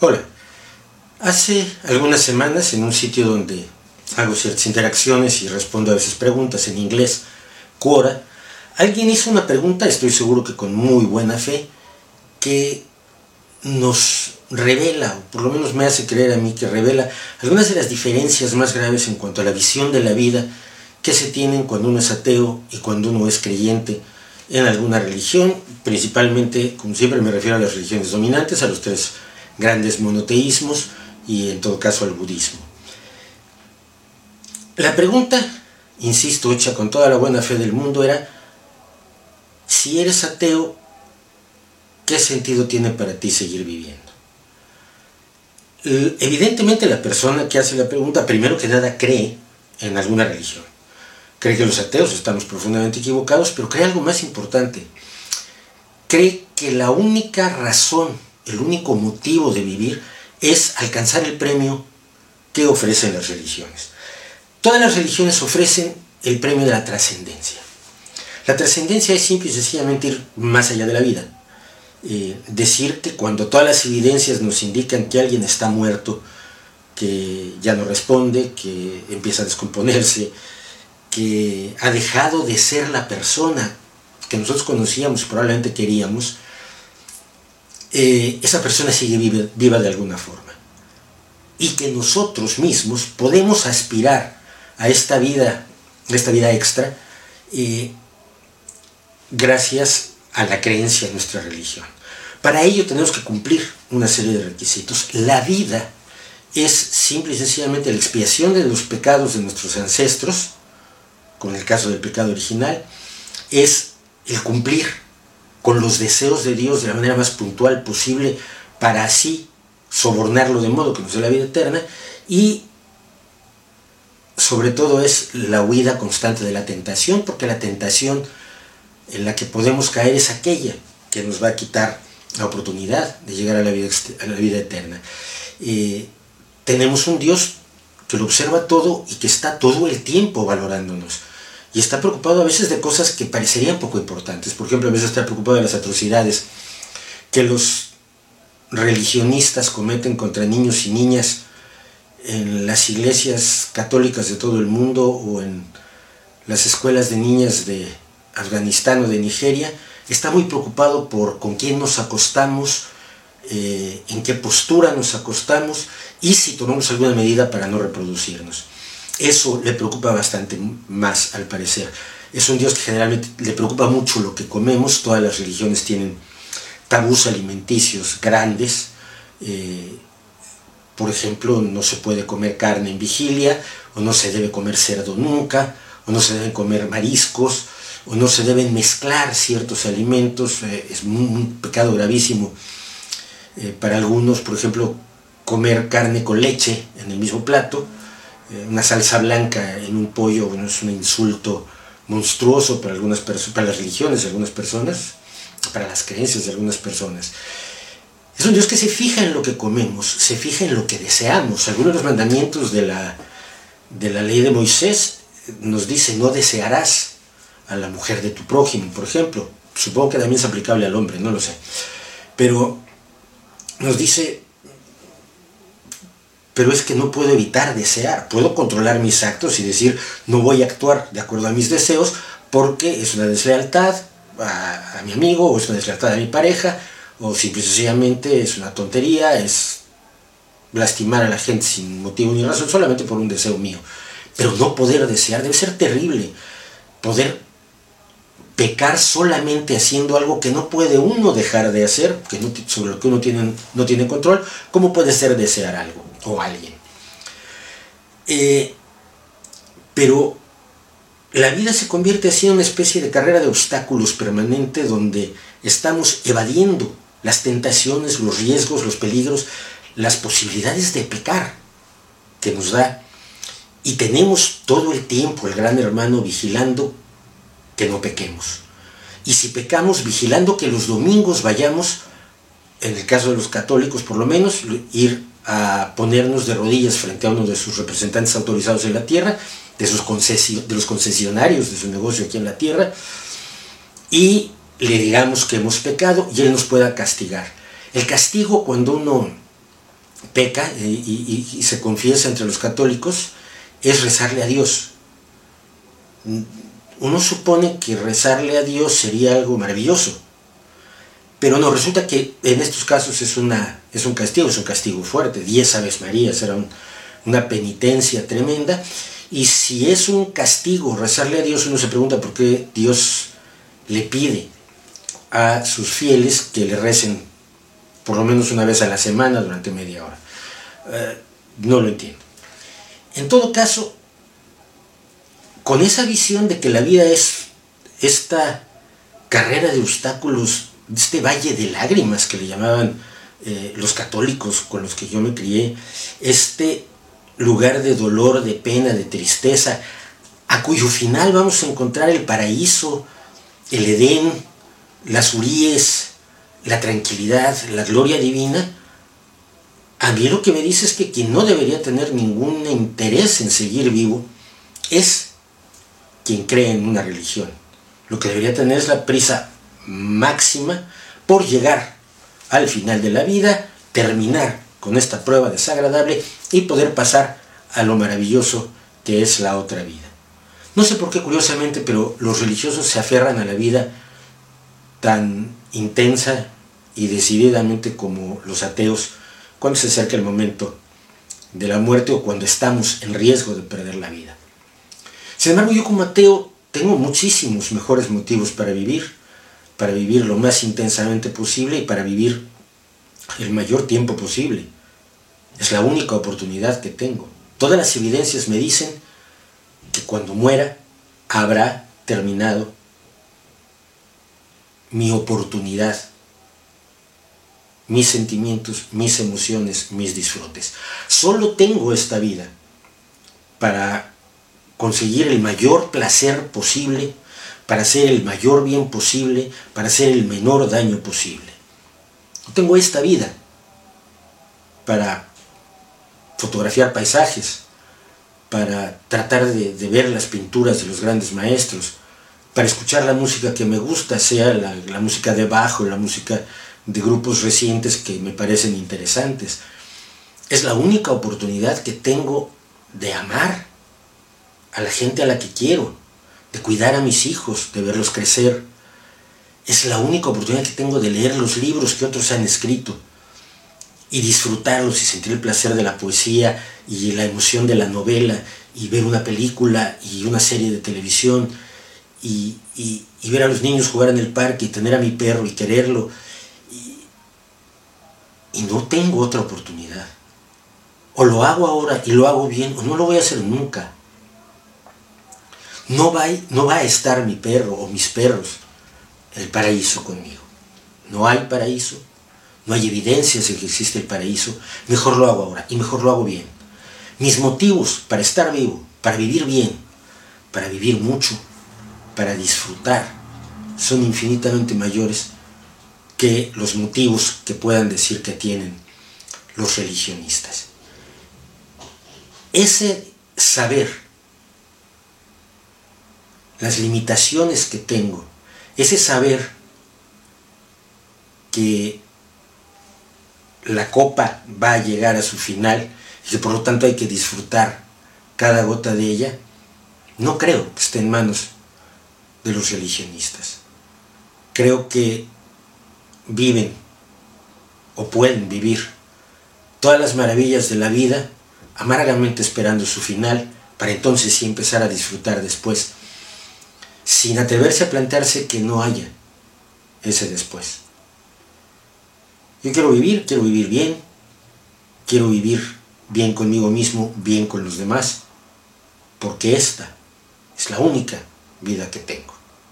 Hola, hace algunas semanas en un sitio donde hago ciertas interacciones y respondo a veces preguntas en inglés, Quora, alguien hizo una pregunta, estoy seguro que con muy buena fe, que nos revela, o por lo menos me hace creer a mí que revela algunas de las diferencias más graves en cuanto a la visión de la vida que se tienen cuando uno es ateo y cuando uno es creyente en alguna religión, principalmente, como siempre me refiero a las religiones dominantes, a los tres grandes monoteísmos y en todo caso al budismo. La pregunta, insisto, hecha con toda la buena fe del mundo era: si eres ateo, ¿qué sentido tiene para ti seguir viviendo? Evidentemente la persona que hace la pregunta, primero que nada, cree en alguna religión. Cree que los ateos estamos profundamente equivocados, pero cree algo más importante. Cree que la única razón, el único motivo de vivir es alcanzar el premio que ofrecen las religiones. Todas las religiones ofrecen el premio de la trascendencia. La trascendencia es simple y sencillamente ir más allá de la vida. Decir que cuando todas las evidencias nos indican que alguien está muerto, que ya no responde, que empieza a descomponerse, que ha dejado de ser la persona que nosotros conocíamos y probablemente queríamos, esa persona sigue viva de alguna forma. Y que nosotros mismos podemos aspirar a esta vida extra gracias a la creencia en nuestra religión. Para ello tenemos que cumplir una serie de requisitos. La vida es simple y sencillamente la expiación de los pecados de nuestros ancestros, con el caso del pecado original, es el cumplir con los deseos de Dios de la manera más puntual posible para así sobornarlo de modo que nos dé la vida eterna, y sobre todo es la huida constante de la tentación, porque la tentación en la que podemos caer es aquella que nos va a quitar la oportunidad de llegar a la vida eterna. Tenemos un Dios que lo observa todo y que está todo el tiempo valorándonos. Y está preocupado a veces de cosas que parecerían poco importantes. Por ejemplo, a veces está preocupado de las atrocidades que los religionistas cometen contra niños y niñas en las iglesias católicas de todo el mundo o en las escuelas de niñas de Afganistán o de Nigeria. Está muy preocupado por con quién nos acostamos, en qué postura nos acostamos y si tomamos alguna medida para no reproducirnos. Eso le preocupa bastante más, al parecer. Es un Dios que generalmente le preocupa mucho lo que comemos. Todas las religiones tienen tabús alimenticios grandes. Por ejemplo, no se puede comer carne en vigilia, o no se debe comer cerdo nunca, o no se deben comer mariscos, o no se deben mezclar ciertos alimentos. Es un pecado gravísimo para algunos, por ejemplo, comer carne con leche en el mismo plato. Una salsa blanca en un pollo, bueno, es un insulto monstruoso para algunas personas, para las religiones de algunas personas, para las creencias de algunas personas. Es un Dios que se fija en lo que comemos, se fija en lo que deseamos. Algunos de los mandamientos de la ley de Moisés nos dice: no desearás a la mujer de tu prójimo, por ejemplo. Supongo que también es aplicable al hombre, no lo sé. Pero nos dice: pero es que no puedo evitar desear, puedo controlar mis actos y decir no voy a actuar de acuerdo a mis deseos porque es una deslealtad a mi amigo, o es una deslealtad a mi pareja, o simple y sencillamente es una tontería, es lastimar a la gente sin motivo ni razón, solamente por un deseo mío. Pero no poder desear debe ser terrible. Poder pecar solamente haciendo algo que no puede uno dejar de hacer, sobre lo que uno no tiene control. ¿Cómo puede ser desear algo o alguien? Pero la vida se convierte así en una especie de carrera de obstáculos permanente, donde estamos evadiendo las tentaciones, los riesgos, los peligros, las posibilidades de pecar que nos da. Y tenemos todo el tiempo el gran hermano vigilando que no pequemos. Y si pecamos, vigilando que los domingos vayamos, en el caso de los católicos por lo menos, ir a ponernos de rodillas frente a uno de sus representantes autorizados en la tierra, de los concesionarios de su negocio aquí en la tierra, y le digamos que hemos pecado y Él nos pueda castigar. El castigo, cuando uno peca y se confiesa entre los católicos es rezarle a Dios. Uno supone que rezarle a Dios sería algo maravilloso, pero no, resulta que en estos casos es un castigo fuerte. 10 Aves Marías era una penitencia tremenda, y si es un castigo rezarle a Dios, uno se pregunta por qué Dios le pide a sus fieles que le recen por lo menos una vez a la semana durante media hora. No lo entiendo. En todo caso, con esa visión de que la vida es esta carrera de obstáculos, este valle de lágrimas que le llamaban los católicos con los que yo me crié, este lugar de dolor, de pena, de tristeza, a cuyo final vamos a encontrar el paraíso, el Edén, las huríes, la tranquilidad, la gloria divina. A mí lo que me dice es que quien no debería tener ningún interés en seguir vivo es quien cree en una religión. Lo que debería tener es la prisa máxima por llegar al final de la vida, terminar con esta prueba desagradable y poder pasar a lo maravilloso que es la otra vida. No sé por qué, curiosamente, pero los religiosos se aferran a la vida tan intensa y decididamente como los ateos cuando se acerca el momento de la muerte o cuando estamos en riesgo de perder la vida. Sin embargo, yo como ateo tengo muchísimos mejores motivos para vivir lo más intensamente posible y para vivir el mayor tiempo posible. Es la única oportunidad que tengo. Todas las evidencias me dicen que cuando muera habrá terminado mi oportunidad, mis sentimientos, mis emociones, mis disfrutes. Solo tengo esta vida para conseguir el mayor placer posible, para hacer el mayor bien posible, para hacer el menor daño posible. No tengo esta vida para fotografiar paisajes, para tratar de ver las pinturas de los grandes maestros, para escuchar la música que me gusta, sea la música de Bach o la música de grupos recientes que me parecen interesantes. Es la única oportunidad que tengo de amar a la gente a la que quiero, de cuidar a mis hijos, de verlos crecer. Es la única oportunidad que tengo de leer los libros que otros han escrito y disfrutarlos y sentir el placer de la poesía y la emoción de la novela y ver una película y una serie de televisión y ver a los niños jugar en el parque y tener a mi perro y quererlo. Y no tengo otra oportunidad. O lo hago ahora y lo hago bien, o no lo voy a hacer nunca. No va a estar mi perro o mis perros en el paraíso conmigo. No hay paraíso, no hay evidencias de que existe el paraíso. Mejor lo hago ahora y mejor lo hago bien. Mis motivos para estar vivo, para vivir bien, para vivir mucho, para disfrutar, son infinitamente mayores que los motivos que puedan decir que tienen los religionistas. Ese saber las limitaciones que tengo, ese saber que la copa va a llegar a su final y que por lo tanto hay que disfrutar cada gota de ella, no creo que esté en manos de los religionistas. Creo que viven o pueden vivir todas las maravillas de la vida amargamente esperando su final para entonces sí empezar a disfrutar después, sin atreverse a plantearse que no haya ese después. Yo quiero vivir bien, quiero vivir bien conmigo mismo, bien con los demás, porque esta es la única vida que tengo.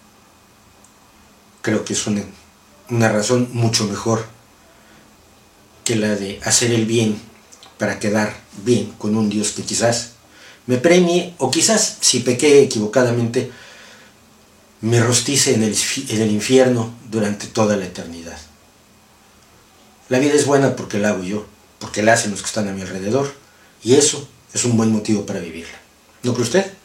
Creo que es una razón mucho mejor que la de hacer el bien para quedar bien con un Dios que quizás me premie, o quizás, si pequé equivocadamente, me rostice en el infierno durante toda la eternidad. La vida es buena porque la hago yo, porque la hacen los que están a mi alrededor, y eso es un buen motivo para vivirla. ¿No cree usted?